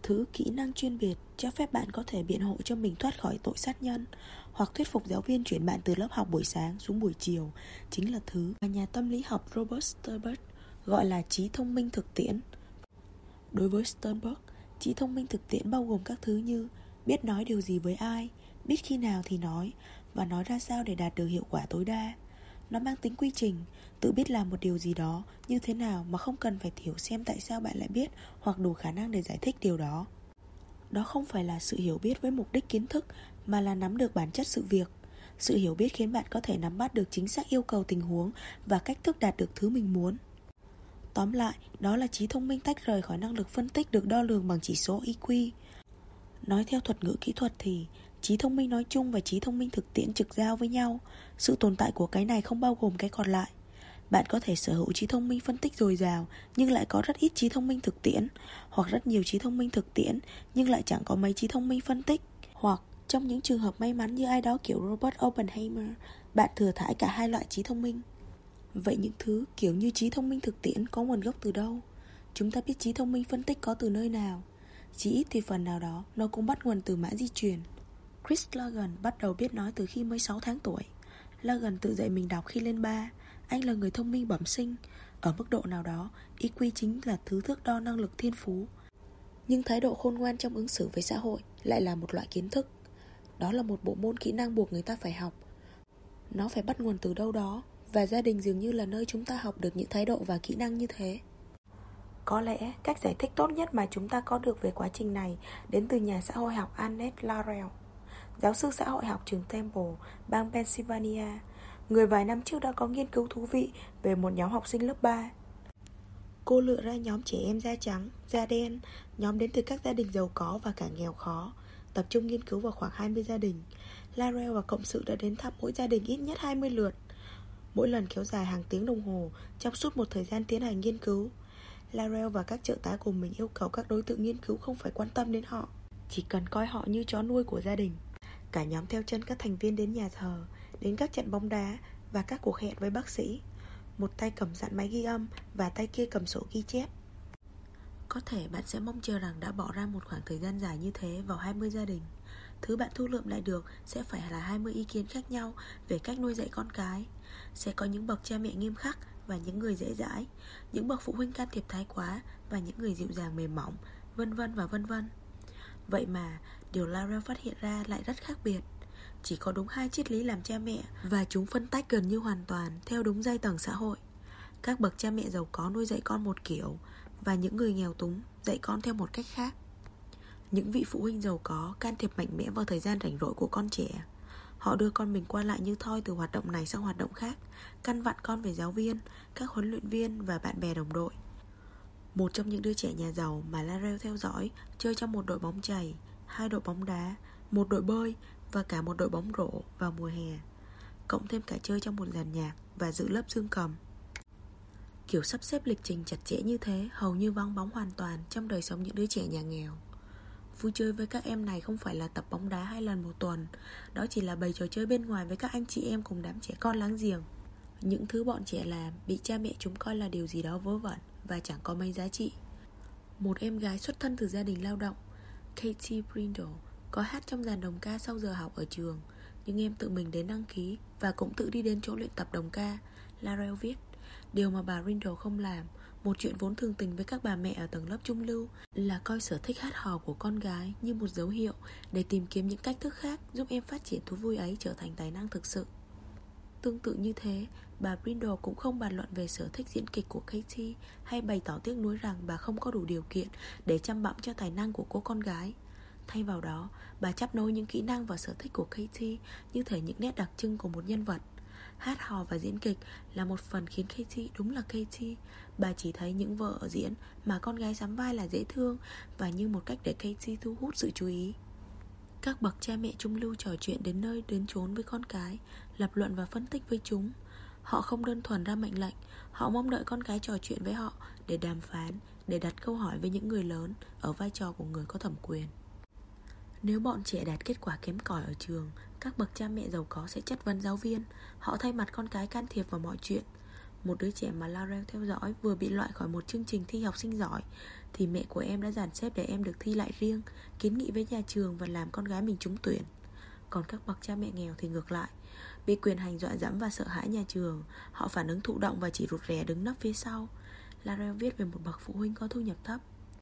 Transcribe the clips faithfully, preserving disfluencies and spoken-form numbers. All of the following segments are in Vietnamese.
thứ kỹ năng chuyên biệt cho phép bạn có thể biện hộ cho mình thoát khỏi tội sát nhân, hoặc thuyết phục giáo viên chuyển bạn từ lớp học buổi sáng xuống buổi chiều, chính là thứ mà nhà tâm lý học Robert Sternberg gọi là trí thông minh thực tiễn. Đối với Sternberg, trí thông minh thực tiễn bao gồm các thứ như biết nói điều gì với ai, biết khi nào thì nói, và nói ra sao để đạt được hiệu quả tối đa. Nó mang tính quy trình, tự biết làm một điều gì đó như thế nào mà không cần phải hiểu xem tại sao bạn lại biết, hoặc đủ khả năng để giải thích điều đó. Đó không phải là sự hiểu biết với mục đích kiến thức, mà là nắm được bản chất sự việc. Sự hiểu biết khiến bạn có thể nắm bắt được chính xác yêu cầu tình huống và cách thức đạt được thứ mình muốn. Tóm lại, đó là trí thông minh tách rời khỏi năng lực phân tích được đo lường bằng chỉ số i kiu. Nói theo thuật ngữ kỹ thuật thì trí thông minh nói chung và trí thông minh thực tiễn trực giao với nhau. Sự tồn tại của cái này không bao gồm cái còn lại. Bạn có thể sở hữu trí thông minh phân tích dồi dào nhưng lại có rất ít trí thông minh thực tiễn, hoặc rất nhiều trí thông minh thực tiễn nhưng lại chẳng có mấy trí thông minh phân tích. Hoặc trong những trường hợp may mắn như ai đó kiểu Robert Oppenheimer, bạn thừa thãi cả hai loại trí thông minh. Vậy những thứ kiểu như trí thông minh thực tiễn có nguồn gốc từ đâu? Chúng ta biết trí thông minh phân tích có từ nơi nào? Chỉ ít thì phần nào đó nó cũng bắt nguồn từ mã di truyền. Chris Logan bắt đầu biết nói từ khi mới sáu tháng tuổi. Logan tự dạy mình đọc khi lên ba. Anh là người thông minh bẩm sinh. Ở mức độ nào đó, i kiu chính là thứ thước đo năng lực thiên phú. Nhưng thái độ khôn ngoan trong ứng xử với xã hội lại là một loại kiến thức. Đó là một bộ môn kỹ năng buộc người ta phải học. Nó phải bắt nguồn từ đâu đó, và gia đình dường như là nơi chúng ta học được những thái độ và kỹ năng như thế. Có lẽ cách giải thích tốt nhất mà chúng ta có được về quá trình này đến từ nhà xã hội học Annette Larrell, giáo sư xã hội học trường Temple, bang Pennsylvania, người vài năm trước đã có nghiên cứu thú vị về một nhóm học sinh lớp ba. Cô lựa ra nhóm trẻ em da trắng, da đen, nhóm đến từ các gia đình giàu có và cả nghèo khó, tập trung nghiên cứu vào khoảng hai mươi gia đình. Larrell và cộng sự đã đến thăm mỗi gia đình ít nhất hai mươi lượt, mỗi lần kéo dài hàng tiếng đồng hồ trong suốt một thời gian tiến hành nghiên cứu. Larrell và các trợ tá của mình yêu cầu các đối tượng nghiên cứu không phải quan tâm đến họ, chỉ cần coi họ như chó nuôi của gia đình. Cả nhóm theo chân các thành viên đến nhà thờ, đến các trận bóng đá và các cuộc hẹn với bác sĩ. Một tay cầm dặn máy ghi âm và tay kia cầm sổ ghi chép. Có thể bạn sẽ mong chờ rằng đã bỏ ra một khoảng thời gian dài như thế vào hai mươi gia đình. Thứ bạn thu lượm lại được sẽ phải là hai mươi ý kiến khác nhau về cách nuôi dạy con cái. Sẽ có những bậc cha mẹ nghiêm khắc và những người dễ dãi, những bậc phụ huynh can thiệp thái quá và những người dịu dàng mềm mỏng, vân vân và vân vân. Vậy mà điều Larrell phát hiện ra lại rất khác biệt. Chỉ có đúng hai triết lý làm cha mẹ, và chúng phân tách gần như hoàn toàn theo đúng giai tầng xã hội. Các bậc cha mẹ giàu có nuôi dạy con một kiểu, và những người nghèo túng dạy con theo một cách khác. Những vị phụ huynh giàu có can thiệp mạnh mẽ vào thời gian rảnh rỗi của con trẻ. Họ đưa con mình qua lại như thoi từ hoạt động này sang hoạt động khác, căn vặn con về giáo viên, các huấn luyện viên và bạn bè đồng đội. Một trong những đứa trẻ nhà giàu mà Larrell theo dõi chơi trong một đội bóng chày, hai đội bóng đá, một đội bơi và cả một đội bóng rổ vào mùa hè, cộng thêm cả chơi trong một dàn nhạc và dự lớp dương cầm. Kiểu sắp xếp lịch trình chặt chẽ như thế hầu như vắng bóng hoàn toàn trong đời sống những đứa trẻ nhà nghèo. Vui chơi với các em này không phải là tập bóng đá hai lần một tuần. Đó chỉ là bày trò chơi bên ngoài với các anh chị em cùng đám trẻ con láng giềng. Những thứ bọn trẻ làm bị cha mẹ chúng coi là điều gì đó vớ vẩn và chẳng có mấy giá trị. Một em gái xuất thân từ gia đình lao động, Katie Brindle, có hát trong dàn đồng ca sau giờ học ở trường. Nhưng em tự mình đến đăng ký và cũng tự đi đến chỗ luyện tập đồng ca, Larrell viết. Điều mà bà Brindle không làm, một chuyện vốn thường tình với các bà mẹ ở tầng lớp trung lưu, là coi sở thích hát hò của con gái như một dấu hiệu để tìm kiếm những cách thức khác giúp em phát triển thú vui ấy trở thành tài năng thực sự. Tương tự như thế, bà Brindle cũng không bàn luận về sở thích diễn kịch của Katie hay bày tỏ tiếc nuối rằng bà không có đủ điều kiện để chăm bẵm cho tài năng của cô con gái. Thay vào đó, bà chắp nối những kỹ năng và sở thích của Katie như thể những nét đặc trưng của một nhân vật. Hát hò và diễn kịch là một phần khiến Katie đúng là Katie. Bà chỉ thấy những vở diễn mà con gái sắm vai là dễ thương và như một cách để Katie thu hút sự chú ý. Các bậc cha mẹ trung lưu trò chuyện đến nơi đến chốn với con cái, lập luận và phân tích với chúng. Họ không đơn thuần ra mệnh lệnh, họ mong đợi con cái trò chuyện với họ để đàm phán, để đặt câu hỏi với những người lớn ở vai trò của người có thẩm quyền. Nếu bọn trẻ đạt kết quả kém cỏi ở trường, các bậc cha mẹ giàu có sẽ chất vấn giáo viên. Họ thay mặt con cái can thiệp vào mọi chuyện. một đứa trẻ mà Laurel theo dõi vừa bị loại khỏi một chương trình thi học sinh giỏi, thì mẹ của em đã dàn xếp để em được thi lại riêng, kiến nghị với nhà trường và làm con gái mình trúng tuyển. Còn các bậc cha mẹ nghèo thì ngược lại, bị quyền hành dọa dẫm và sợ hãi nhà trường. Họ phản ứng thụ động và chỉ rụt rè đứng nấp phía sau. Laurel viết về một bậc phụ huynh có thu nhập thấp.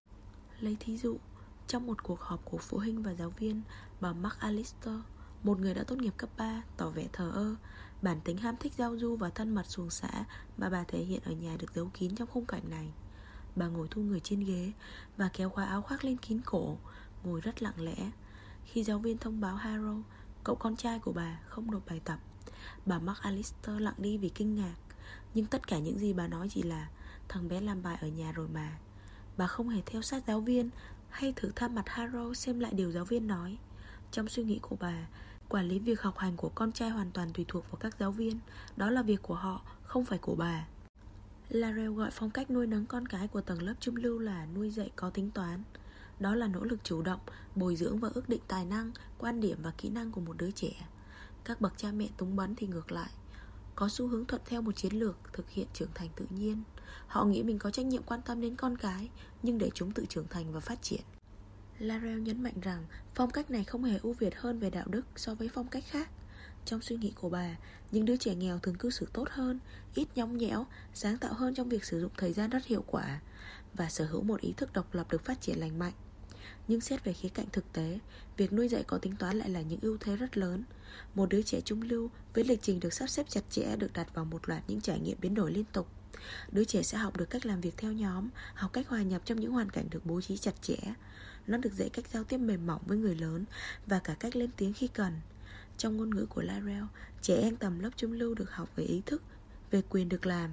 Lấy thí dụ, trong một cuộc họp của phụ huynh và giáo viên, bà Mark Allister, một người đã tốt nghiệp cấp ba, tỏ vẻ thờ ơ. Bản tính ham thích giao du và thân mật xuồng xã mà bà thể hiện ở nhà được giấu kín trong khung cảnh này. Bà ngồi thu người trên ghế và kéo khóa áo khoác lên kín cổ, ngồi rất lặng lẽ. Khi giáo viên thông báo Harold, cậu con trai của bà, không nộp bài tập, bà Mark Allister lặng đi vì kinh ngạc. Nhưng tất cả những gì bà nói chỉ là: thằng bé làm bài ở nhà rồi mà. Bà không hề theo sát giáo viên hay thử thăm mặt Harold xem lại điều giáo viên nói. Trong suy nghĩ của bà, quản lý việc học hành của con trai hoàn toàn tùy thuộc vào các giáo viên. Đó là việc của họ, không phải của bà. Laurel gọi phong cách nuôi nấng con cái của tầng lớp trung lưu là nuôi dạy có tính toán. Đó là nỗ lực chủ động, bồi dưỡng và ước định tài năng, quan điểm và kỹ năng của một đứa trẻ. Các bậc cha mẹ túng bấn thì ngược lại, có xu hướng thuận theo một chiến lược thực hiện trưởng thành tự nhiên. Họ nghĩ mình có trách nhiệm quan tâm đến con cái, nhưng để chúng tự trưởng thành và phát triển. Laurel nhấn mạnh rằng phong cách này không hề ưu việt hơn về đạo đức so với phong cách khác. Trong suy nghĩ của bà, những đứa trẻ nghèo thường cư xử tốt hơn, ít nhõng nhẽo, sáng tạo hơn trong việc sử dụng thời gian rất hiệu quả, và sở hữu một ý thức độc lập được phát triển lành mạnh. Nhưng xét về khía cạnh thực tế, việc nuôi dạy có tính toán lại là những ưu thế rất lớn. Một đứa trẻ trung lưu với lịch trình được sắp xếp chặt chẽ được đặt vào một loạt những trải nghiệm biến đổi liên tục. Đứa trẻ sẽ học được cách làm việc theo nhóm, học cách hòa nhập trong những hoàn cảnh được bố trí chặt chẽ. Nó được dạy cách giao tiếp mềm mỏng với người lớn và cả cách lên tiếng khi cần. Trong ngôn ngữ của Laurel, trẻ em tầm lớp trung lưu được học về ý thức, về quyền được làm.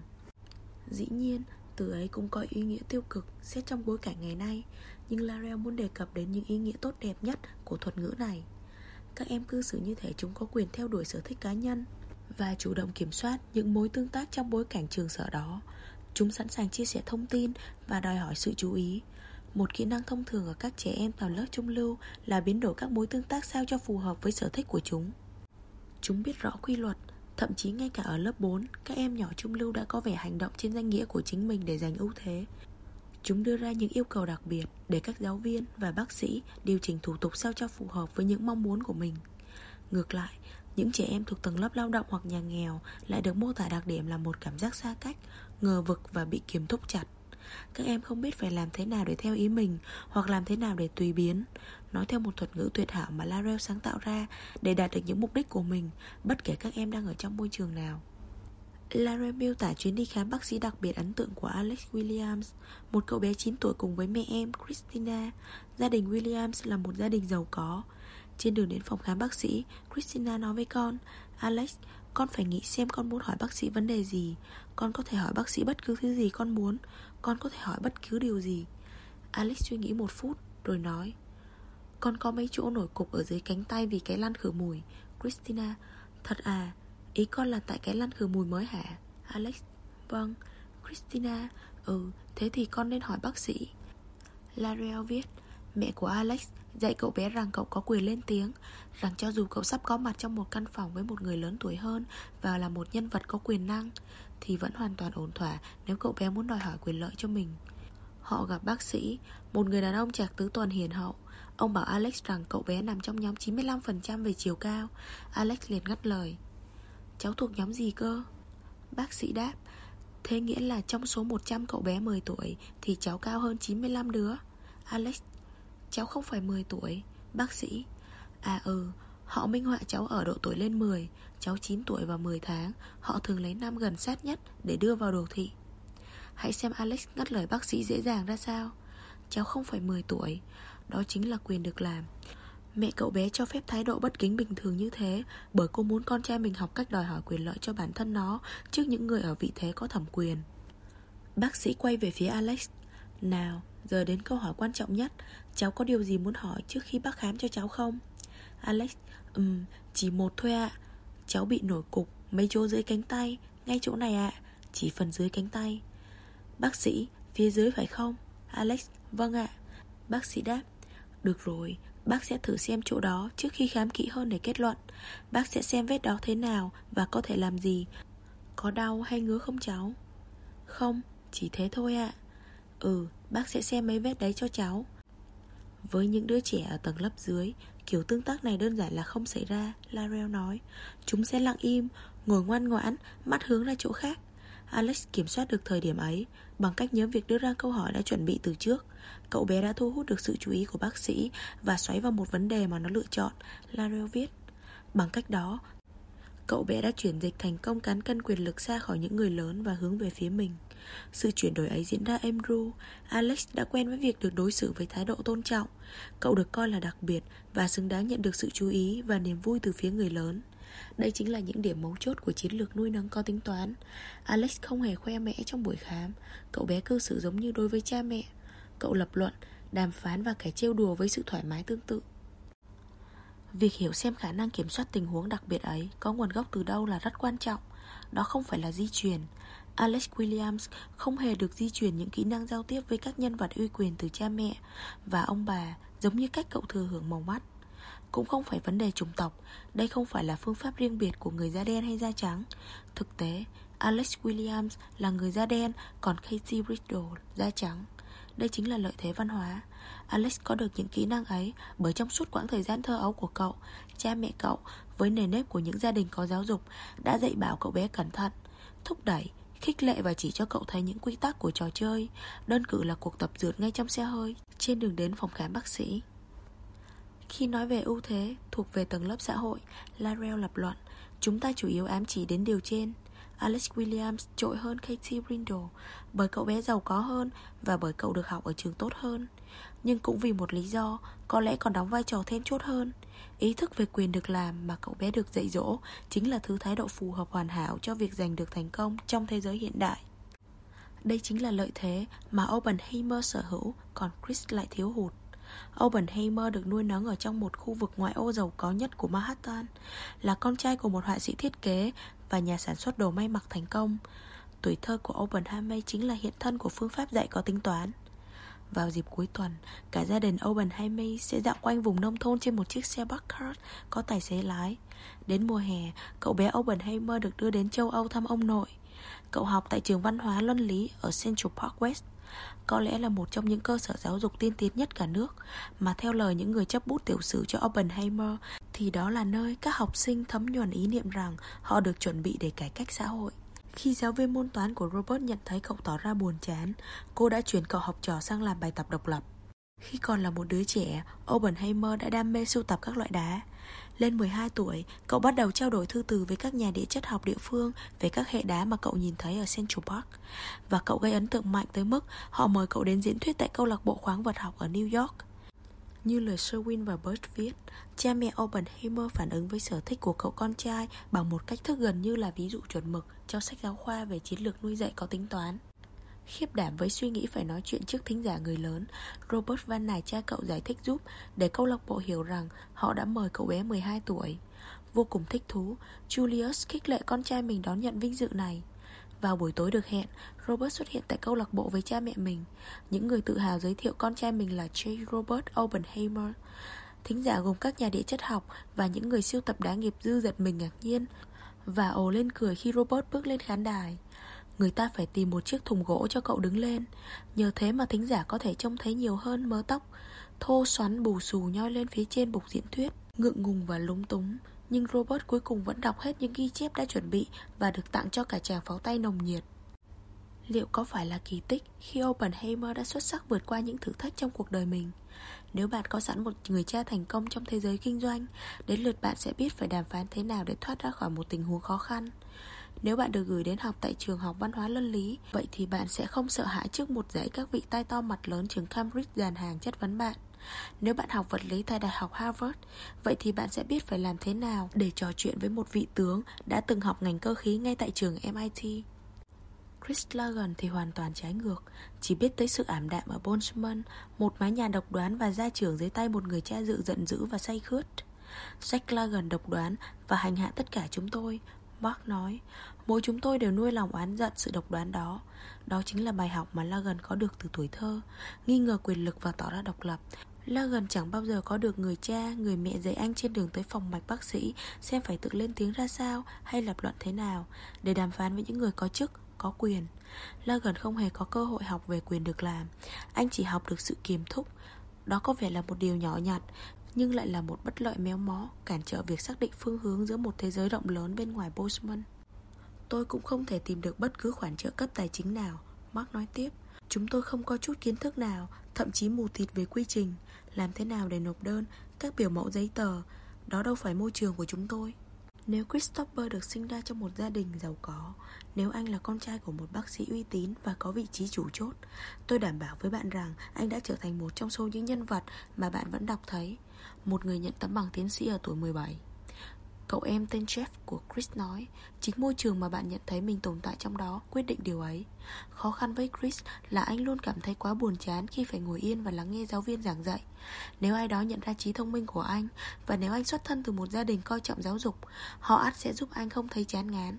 Dĩ nhiên, từ ấy cũng có ý nghĩa tiêu cực xét trong bối cảnh ngày nay, nhưng Laurel muốn đề cập đến những ý nghĩa tốt đẹp nhất của thuật ngữ này. Các em cư xử như thể chúng có quyền theo đuổi sở thích cá nhân và chủ động kiểm soát những mối tương tác trong bối cảnh trường sở đó. Chúng sẵn sàng chia sẻ thông tin và đòi hỏi sự chú ý. Một kỹ năng thông thường ở các trẻ em tầm lớp trung lưu là biến đổi các mối tương tác sao cho phù hợp với sở thích của chúng. Chúng biết rõ quy luật. Thậm chí ngay cả ở lớp bốn, các em nhỏ trung lưu đã có vẻ hành động trên danh nghĩa của chính mình để giành ưu thế. Chúng đưa ra những yêu cầu đặc biệt để các giáo viên và bác sĩ điều chỉnh thủ tục sao cho phù hợp với những mong muốn của mình. Ngược lại, những trẻ em thuộc tầng lớp lao động hoặc nhà nghèo lại được mô tả đặc điểm là một cảm giác xa cách, ngờ vực và bị kiềm thúc chặt. Các em không biết phải làm thế nào để theo ý mình, hoặc làm thế nào để tùy biến. Nói theo một thuật ngữ tuyệt hảo mà Laurel sáng tạo ra để đạt được những mục đích của mình, bất kể các em đang ở trong môi trường nào. Laurel miêu tả chuyến đi khám bác sĩ đặc biệt ấn tượng của Alex Williams, một cậu bé chín tuổi cùng với mẹ em Christina. Gia đình Williams là một gia đình giàu có. Trên đường đến phòng khám bác sĩ, Christina nói với con: Alex, con phải nghĩ xem con muốn hỏi bác sĩ vấn đề gì. Con có thể hỏi bác sĩ bất cứ thứ gì con muốn. Con có thể hỏi bất cứ điều gì. Alex suy nghĩ một phút rồi nói: con có mấy chỗ nổi cục ở dưới cánh tay vì cái lăn khử mùi. Christina: thật à? Ý con là tại cái lăn khử mùi mới hả? Alex: vâng. Christina: Ừ, thế thì con nên hỏi bác sĩ. Laurel viết: mẹ của Alex dạy cậu bé rằng cậu có quyền lên tiếng, rằng cho dù cậu sắp có mặt trong một căn phòng với một người lớn tuổi hơn và là một nhân vật có quyền năng, thì vẫn hoàn toàn ổn thỏa nếu cậu bé muốn đòi hỏi quyền lợi cho mình. Họ gặp bác sĩ, một người đàn ông trạc tứ tuần hiền hậu. Ông bảo Alex rằng cậu bé nằm trong nhóm chín mươi lăm phần trăm về chiều cao. Alex liền ngắt lời: cháu thuộc nhóm gì cơ? Bác sĩ đáp: thế nghĩa là trong số một trăm cậu bé mười tuổi thì cháu cao hơn chín mươi lăm đứa. Alex: cháu không phải mười tuổi. Bác sĩ: à ừ, họ minh họa cháu ở độ tuổi lên mười. Cháu chín tuổi và mười tháng. Họ thường lấy năm gần sát nhất để đưa vào đồ thị. Hãy xem Alex ngắt lời bác sĩ dễ dàng ra sao. Cháu không phải mười tuổi. Đó chính là quyền được làm. Mẹ cậu bé cho phép thái độ bất kính bình thường như thế bởi cô muốn con trai mình học cách đòi hỏi quyền lợi cho bản thân nó trước những người ở vị thế có thẩm quyền. Bác sĩ quay về phía Alex: nào, giờ đến câu hỏi quan trọng nhất. Cháu có điều gì muốn hỏi trước khi bác khám cho cháu không? Alex: Ừm, chỉ một thôi ạ. Cháu bị nổi cục mấy chỗ dưới cánh tay. Ngay chỗ này ạ. Chỉ phần dưới cánh tay. Bác sĩ: phía dưới phải không? Alex: vâng ạ. Bác sĩ đáp: được rồi, bác sẽ thử xem chỗ đó trước khi khám kỹ hơn để kết luận. Bác sẽ xem vết đó thế nào và có thể làm gì. Có đau hay ngứa không cháu? Không, chỉ thế thôi ạ. Ừ, bác sẽ xem mấy vết đấy cho cháu. Với những đứa trẻ ở tầng lớp dưới, kiểu tương tác này đơn giản là không xảy ra, Larell nói. Chúng sẽ lặng im, ngồi ngoan ngoãn, mắt hướng ra chỗ khác. Alex kiểm soát được thời điểm ấy bằng cách nhớ việc đưa ra câu hỏi đã chuẩn bị từ trước. Cậu bé đã thu hút được sự chú ý của bác sĩ và xoáy vào một vấn đề mà nó lựa chọn, Larell viết. Bằng cách đó, cậu bé đã chuyển dịch thành công cán cân quyền lực xa khỏi những người lớn và hướng về phía mình. Sự chuyển đổi ấy diễn ra êm ru. Alex đã quen với việc được đối xử với thái độ tôn trọng. Cậu được coi là đặc biệt và xứng đáng nhận được sự chú ý và niềm vui từ phía người lớn. Đây chính là những điểm mấu chốt của chiến lược nuôi nấng có tính toán. Alex không hề khoe mẽ trong buổi khám. Cậu bé cư xử giống như đối với cha mẹ. Cậu lập luận, đàm phán và kẻ trêu đùa với sự thoải mái tương tự. Việc hiểu xem khả năng kiểm soát tình huống đặc biệt ấy có nguồn gốc từ đâu là rất quan trọng. Đó không phải là di truyền. Alex Williams không hề được di truyền những kỹ năng giao tiếp với các nhân vật uy quyền từ cha mẹ và ông bà, giống như cách cậu thừa hưởng màu mắt. Cũng không phải vấn đề chủng tộc. Đây không phải là phương pháp riêng biệt của người da đen hay da trắng. Thực tế, Alex Williams là người da đen, còn Katie Riddle da trắng. Đây chính là lợi thế văn hóa. Alex có được những kỹ năng ấy bởi trong suốt quãng thời gian thơ ấu của cậu, cha mẹ cậu, với nền nếp của những gia đình có giáo dục, đã dạy bảo cậu bé cẩn thận, thúc đẩy, khích lệ và chỉ cho cậu thấy những quy tắc của trò chơi. Đơn cử là cuộc tập dượt ngay trong xe hơi trên đường đến phòng khám bác sĩ. Khi nói về ưu thế thuộc về tầng lớp xã hội, Larell lập luận, chúng ta chủ yếu ám chỉ đến điều trên. Alex Williams trội hơn Katie Brindle bởi cậu bé giàu có hơn và bởi cậu được học ở trường tốt hơn. Nhưng cũng vì một lý do, có lẽ còn đóng vai trò then chốt hơn. Ý thức về quyền được làm mà cậu bé được dạy dỗ chính là thứ thái độ phù hợp hoàn hảo cho việc giành được thành công trong thế giới hiện đại. Đây chính là lợi thế mà Oppenheimer sở hữu, còn Chris lại thiếu hụt. Oppenheimer được nuôi nấng ở trong một khu vực ngoại ô giàu có nhất của Manhattan, là con trai của một họa sĩ thiết kế và nhà sản xuất đồ may mặc thành công. Tuổi thơ của Oppenheimer chính là hiện thân của phương pháp dạy có tính toán. Vào dịp cuối tuần, cả gia đình Oppenheimer sẽ dạo quanh vùng nông thôn trên một chiếc xe Packard có tài xế lái. Đến mùa hè, cậu bé Oppenheimer được đưa đến châu Âu thăm ông nội. Cậu học tại trường văn hóa luân lý ở Central Park West, có lẽ là một trong những cơ sở giáo dục tiên tiến nhất cả nước, mà theo lời những người chấp bút tiểu sử cho Oppenheimer thì đó là nơi các học sinh thấm nhuần ý niệm rằng họ được chuẩn bị để cải cách xã hội. Khi giáo viên môn toán của Robert nhận thấy cậu tỏ ra buồn chán, cô đã chuyển cậu học trò sang làm bài tập độc lập. Khi còn là một đứa trẻ, Oppenheimer đã đam mê sưu tập các loại đá. Lên mười hai tuổi, cậu bắt đầu trao đổi thư từ với các nhà địa chất học địa phương về các hệ đá mà cậu nhìn thấy ở Central Park. Và cậu gây ấn tượng mạnh tới mức họ mời cậu đến diễn thuyết tại câu lạc bộ khoáng vật học ở New York. Như lời Sherwin và Bert viết, cha mẹ Oppenheimer phản ứng với sở thích của cậu con trai bằng một cách thức gần như là ví dụ chuẩn mực cho sách giáo khoa về chiến lược nuôi dạy có tính toán. Khiếp đảm với suy nghĩ phải nói chuyện trước thính giả người lớn, Robert van nài cha cậu giải thích giúp để câu lạc bộ hiểu rằng họ đã mời cậu bé mười hai tuổi. Vô cùng thích thú, Julius khích lệ con trai mình đón nhận vinh dự này. Vào buổi tối được hẹn, Robert xuất hiện tại câu lạc bộ với cha mẹ mình. Những người tự hào giới thiệu con trai mình là J. Robert Oppenheimer. Thính giả gồm các nhà địa chất học và những người siêu tập đá nghiệp dư giật mình ngạc nhiên và ồ lên cười khi Robert bước lên khán đài. Người ta phải tìm một chiếc thùng gỗ cho cậu đứng lên. Nhờ thế mà thính giả có thể trông thấy nhiều hơn mớ tóc thô xoắn bù xù nhoi lên phía trên bục diễn thuyết. Ngượng ngùng và lúng túng, nhưng Robert cuối cùng vẫn đọc hết những ghi chép đã chuẩn bị và được tặng cho cả tràng pháo tay nồng nhiệt. Liệu có phải là kỳ tích khi Oppenheimer đã xuất sắc vượt qua những thử thách trong cuộc đời mình? Nếu bạn có sẵn một người cha thành công trong thế giới kinh doanh, đến lượt bạn sẽ biết phải đàm phán thế nào để thoát ra khỏi một tình huống khó khăn. Nếu bạn được gửi đến học tại trường học văn hóa luân lý, vậy thì bạn sẽ không sợ hãi trước một dãy các vị tai to mặt lớn trường Cambridge dàn hàng chất vấn bạn. Nếu bạn học vật lý tại Đại học Harvard, vậy thì bạn sẽ biết phải làm thế nào để trò chuyện với một vị tướng đã từng học ngành cơ khí ngay tại trường em I T. Chris Lagan thì hoàn toàn trái ngược, chỉ biết tới sự ảm đạm ở Boltzmann, một mái nhà độc đoán và gia trưởng dưới tay một người cha dự giận dữ và say khướt. Jack Lagan độc đoán và hành hạ tất cả chúng tôi, Mark nói. Mỗi chúng tôi đều nuôi lòng oán giận sự độc đoán đó. Đó chính là bài học mà Lagan có được từ tuổi thơ, nghi ngờ quyền lực và tỏ ra độc lập. Lagan chẳng bao giờ có được người cha, người mẹ dạy anh trên đường tới phòng mạch bác sĩ xem phải tự lên tiếng ra sao hay lập luận thế nào để đàm phán với những người có chức, có quyền. Logan không hề có cơ hội học về quyền được làm. Anh chỉ học được sự kiềm thúc. Đó có vẻ là một điều nhỏ nhặt, nhưng lại là một bất lợi méo mó, cản trở việc xác định phương hướng giữa một thế giới rộng lớn bên ngoài Bozeman. Tôi cũng không thể tìm được bất cứ khoản trợ cấp tài chính nào, Mark nói tiếp. Chúng tôi không có chút kiến thức nào, thậm chí mù tịt về quy trình, làm thế nào để nộp đơn, các biểu mẫu giấy tờ. Đó đâu phải môi trường của chúng tôi. Nếu Christopher được sinh ra trong một gia đình giàu có, nếu anh là con trai của một bác sĩ uy tín và có vị trí chủ chốt, tôi đảm bảo với bạn rằng anh đã trở thành một trong số những nhân vật mà bạn vẫn đọc thấy. Một người nhận tấm bằng tiến sĩ ở tuổi mười bảy. Cậu em tên Jeff của Chris nói, chính môi trường mà bạn nhận thấy mình tồn tại trong đó quyết định điều ấy. Khó khăn với Chris là anh luôn cảm thấy quá buồn chán khi phải ngồi yên và lắng nghe giáo viên giảng dạy. Nếu ai đó nhận ra trí thông minh của anh, và nếu anh xuất thân từ một gia đình coi trọng giáo dục, họ ắt sẽ giúp anh không thấy chán ngán.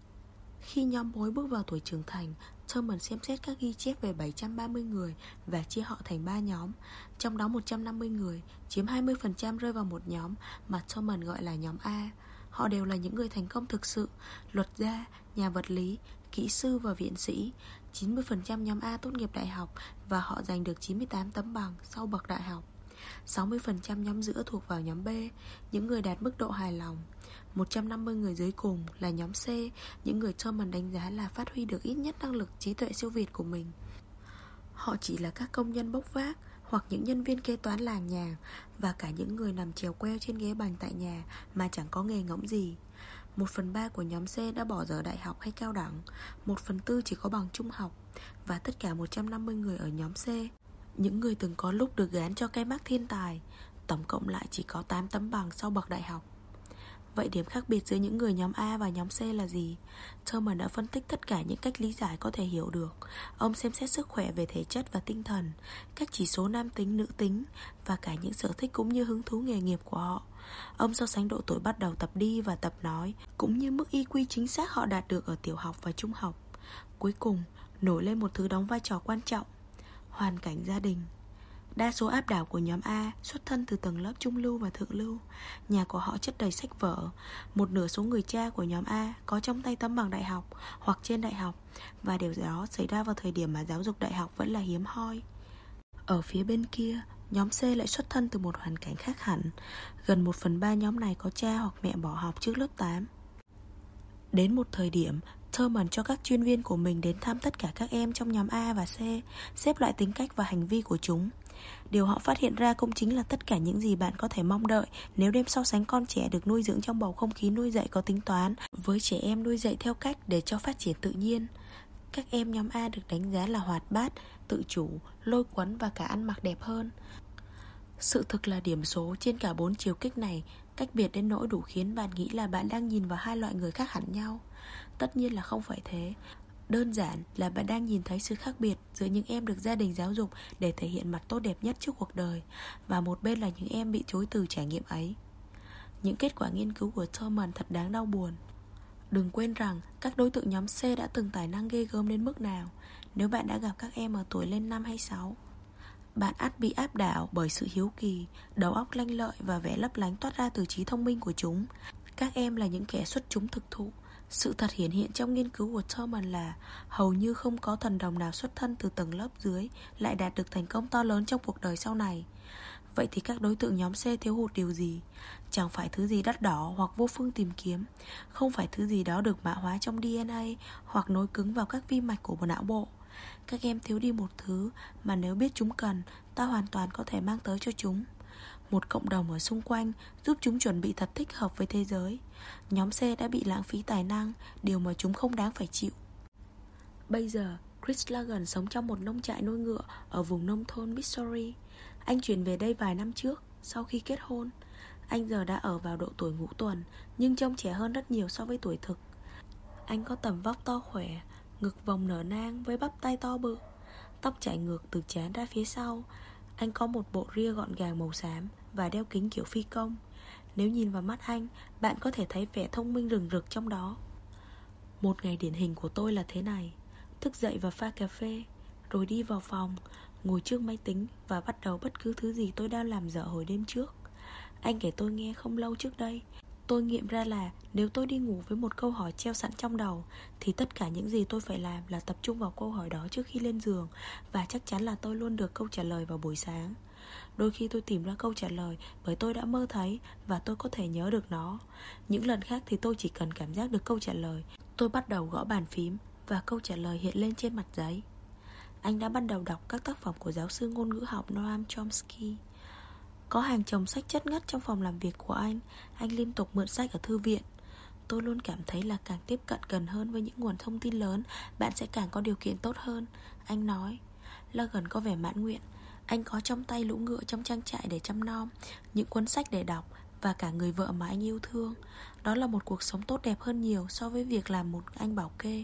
Khi nhóm bối bước vào tuổi trưởng thành, Thurman xem xét các ghi chép về bảy trăm ba mươi người và chia họ thành ba nhóm. Trong đó một trăm năm mươi người, chiếm hai mươi phần trăm rơi vào một nhóm mà Thurman gọi là nhóm A. Họ đều là những người thành công thực sự, luật gia, nhà vật lý, kỹ sư và viện sĩ. chín mươi phần trăm nhóm A tốt nghiệp đại học và họ giành được chín mươi tám tấm bằng sau bậc đại học. sáu mươi phần trăm nhóm giữa thuộc vào nhóm B, những người đạt mức độ hài lòng. Một trăm năm mươi người dưới cùng là nhóm C, những người Thurman đánh giá là phát huy được ít nhất năng lực trí tuệ siêu việt của mình. Họ chỉ là các công nhân bốc vác hoặc những nhân viên kế toán làng nhàng, và cả những người nằm chèo queo trên ghế bành tại nhà mà chẳng có nghề ngỗng gì. Một phần ba của nhóm C đã bỏ dở đại học hay cao đẳng, một phần tư chỉ có bằng trung học, và tất cả một trăm năm mươi người ở nhóm C, những người từng có lúc được gán cho cái mác thiên tài, tổng cộng lại chỉ có tám tấm bằng sau bậc đại học. Vậy điểm khác biệt giữa những người nhóm A và nhóm C là gì? Thurman đã phân tích tất cả những cách lý giải có thể hiểu được. Ông xem xét sức khỏe về thể chất và tinh thần, các chỉ số nam tính, nữ tính, và cả những sở thích cũng như hứng thú nghề nghiệp của họ. Ông so sánh độ tuổi bắt đầu tập đi và tập nói, cũng như mức i kiu chính xác họ đạt được ở tiểu học và trung học. Cuối cùng, nổi lên một thứ đóng vai trò quan trọng: hoàn cảnh gia đình. Đa số áp đảo của nhóm A xuất thân từ tầng lớp trung lưu và thượng lưu. Nhà của họ chất đầy sách vở. Một nửa số người cha của nhóm A có trong tay tấm bằng đại học hoặc trên đại học, và điều đó xảy ra vào thời điểm mà giáo dục đại học vẫn là hiếm hoi. Ở phía bên kia, nhóm C lại xuất thân từ một hoàn cảnh khác hẳn. Gần một phần ba nhóm này có cha hoặc mẹ bỏ học trước lớp tám. Đến một thời điểm, Thurman cho các chuyên viên của mình đến thăm tất cả các em trong nhóm A và C, xếp loại tính cách và hành vi của chúng. Điều họ phát hiện ra cũng chính là tất cả những gì bạn có thể mong đợi nếu đem so sánh con trẻ được nuôi dưỡng trong bầu không khí nuôi dạy có tính toán với trẻ em nuôi dạy theo cách để cho phát triển tự nhiên. Các em nhóm A được đánh giá là hoạt bát, tự chủ, lôi cuốn và cả ăn mặc đẹp hơn. Sự thực là điểm số trên cả bốn chiều kích này cách biệt đến nỗi đủ khiến bạn nghĩ là bạn đang nhìn vào hai loại người khác hẳn nhau. Tất nhiên là không phải thế. Đơn giản là bạn đang nhìn thấy sự khác biệt giữa những em được gia đình giáo dục để thể hiện mặt tốt đẹp nhất trước cuộc đời, và một bên là những em bị chối từ trải nghiệm ấy. Những kết quả nghiên cứu của Thurman thật đáng đau buồn. Đừng quên rằng các đối tượng nhóm C đã từng tài năng ghê gớm đến mức nào. Nếu bạn đã gặp các em ở tuổi lên năm hay sáu, bạn ắt bị áp đảo bởi sự hiếu kỳ, đầu óc lanh lợi và vẻ lấp lánh toát ra từ trí thông minh của chúng. Các em là những kẻ xuất chúng thực thụ. Sự thật hiển hiện trong nghiên cứu của Thurman là hầu như không có thần đồng nào xuất thân từ tầng lớp dưới lại đạt được thành công to lớn trong cuộc đời sau này. Vậy thì các đối tượng nhóm C thiếu hụt điều gì? Chẳng phải thứ gì đắt đỏ hoặc vô phương tìm kiếm, không phải thứ gì đó được mã hóa trong đê en a hoặc nối cứng vào các vi mạch của não bộ. Các em thiếu đi một thứ mà nếu biết chúng cần, ta hoàn toàn có thể mang tới cho chúng. Một cộng đồng ở xung quanh giúp chúng chuẩn bị thật thích hợp với thế giới. Nhóm C đã bị lãng phí tài năng, điều mà chúng không đáng phải chịu. Bây giờ, Chris Logan sống trong một nông trại nuôi ngựa ở vùng nông thôn Missouri. Anh chuyển về đây vài năm trước, sau khi kết hôn. Anh giờ đã ở vào độ tuổi ngũ tuần, nhưng trông trẻ hơn rất nhiều so với tuổi thực. Anh có tầm vóc to khỏe, ngực vòng nở nang với bắp tay to bự, tóc chảy ngược từ trán ra phía sau. Anh có một bộ ria gọn gàng màu xám và đeo kính kiểu phi công. Nếu nhìn vào mắt anh, bạn có thể thấy vẻ thông minh rừng rực trong đó. Một ngày điển hình của tôi là thế này: thức dậy và pha cà phê, rồi đi vào phòng, ngồi trước máy tính và bắt đầu bất cứ thứ gì tôi đang làm dở hồi đêm trước. Anh kể tôi nghe không lâu trước đây, Tôi nghiệm ra là nếu tôi đi ngủ với một câu hỏi treo sẵn trong đầu thì tất cả những gì tôi phải làm là tập trung vào câu hỏi đó trước khi lên giường. Và chắc chắn là tôi luôn được câu trả lời vào buổi sáng. Đôi khi tôi tìm ra câu trả lời bởi tôi đã mơ thấy và tôi có thể nhớ được nó. Những lần khác thì tôi chỉ cần cảm giác được câu trả lời. Tôi bắt đầu gõ bàn phím và câu trả lời hiện lên trên mặt giấy. Anh đã bắt đầu đọc các tác phẩm của giáo sư ngôn ngữ học Noam Chomsky. Có hàng chồng sách chất ngất trong phòng làm việc của anh. Anh liên tục mượn sách ở thư viện. Tôi luôn cảm thấy là càng tiếp cận gần hơn với những nguồn thông tin lớn, bạn sẽ càng có điều kiện tốt hơn, anh nói. Logan có vẻ mãn nguyện. Anh có trong tay lũ ngựa trong trang trại để chăm nom, những cuốn sách để đọc và cả người vợ mà anh yêu thương. Đó là một cuộc sống tốt đẹp hơn nhiều so với việc làm một anh bảo kê.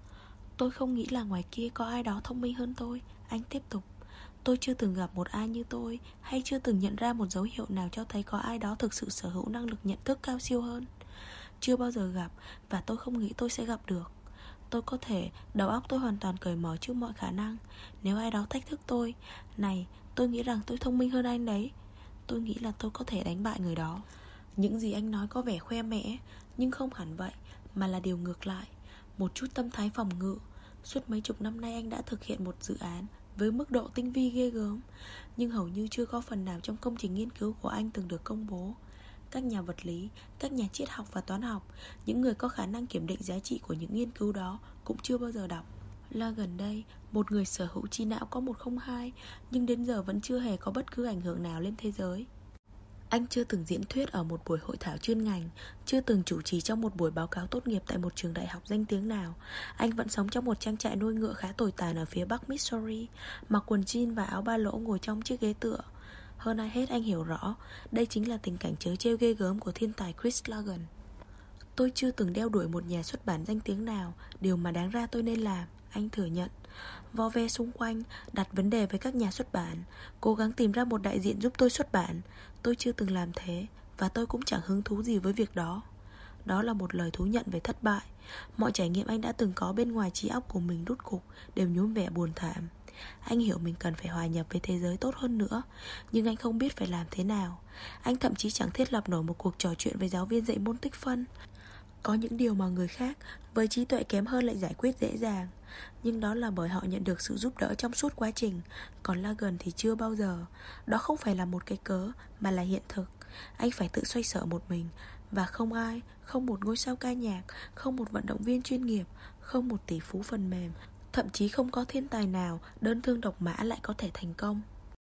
Tôi không nghĩ là ngoài kia có ai đó thông minh hơn tôi, anh tiếp tục. Tôi chưa từng gặp một ai như tôi, hay chưa từng nhận ra một dấu hiệu nào cho thấy có ai đó thực sự sở hữu năng lực nhận thức cao siêu hơn. Chưa bao giờ gặp, và tôi không nghĩ tôi sẽ gặp được. Tôi có thể, đầu óc tôi hoàn toàn cởi mở trước mọi khả năng. Nếu ai đó thách thức tôi, này, tôi nghĩ rằng tôi thông minh hơn anh đấy, tôi nghĩ là tôi có thể đánh bại người đó. Những gì anh nói có vẻ khoe mẽ, nhưng không hẳn vậy, mà là điều ngược lại. Một chút tâm thái phòng ngự. Suốt mấy chục năm nay anh đã thực hiện một dự án với mức độ tinh vi ghê gớm, nhưng hầu như chưa có phần nào trong công trình nghiên cứu của anh từng được công bố. Các nhà vật lý, các nhà triết học và toán học, những người có khả năng kiểm định giá trị của những nghiên cứu đó cũng chưa bao giờ đọc. Là gần đây, một người sở hữu trí não có một không hai, nhưng đến giờ vẫn chưa hề có bất cứ ảnh hưởng nào lên thế giới. Anh chưa từng diễn thuyết ở một buổi hội thảo chuyên ngành, chưa từng chủ trì trong một buổi báo cáo tốt nghiệp tại một trường đại học danh tiếng nào. Anh vẫn sống trong một trang trại nuôi ngựa khá tồi tàn ở phía bắc Missouri, mặc quần jean và áo ba lỗ ngồi trong chiếc ghế tựa. Hơn ai hết anh hiểu rõ, đây chính là tình cảnh trớ trêu ghê gớm của thiên tài Chris Logan. Tôi chưa từng đeo đuổi một nhà xuất bản danh tiếng nào, điều mà đáng ra tôi nên làm, anh thừa nhận. Vo ve xung quanh, đặt vấn đề với các nhà xuất bản, cố gắng tìm ra một đại diện giúp tôi xuất bản. Tôi chưa từng làm thế, và tôi cũng chẳng hứng thú gì với việc đó. Đó là một lời thú nhận về thất bại. Mọi trải nghiệm anh đã từng có bên ngoài trí óc của mình rút cục đều nhuốm vẻ buồn thảm. Anh hiểu mình cần phải hòa nhập với thế giới tốt hơn nữa, nhưng anh không biết phải làm thế nào. Anh thậm chí chẳng thiết lập nổi một cuộc trò chuyện với giáo viên dạy môn tích phân. Có những điều mà người khác với trí tuệ kém hơn lại giải quyết dễ dàng, nhưng đó là bởi họ nhận được sự giúp đỡ trong suốt quá trình. Còn Logan thì chưa bao giờ. Đó không phải là một cái cớ, mà là hiện thực. Anh phải tự xoay sở một mình, và không ai, không một ngôi sao ca nhạc, không một vận động viên chuyên nghiệp, không một tỷ phú phần mềm, thậm chí không có thiên tài nào đơn thương độc mã lại có thể thành công.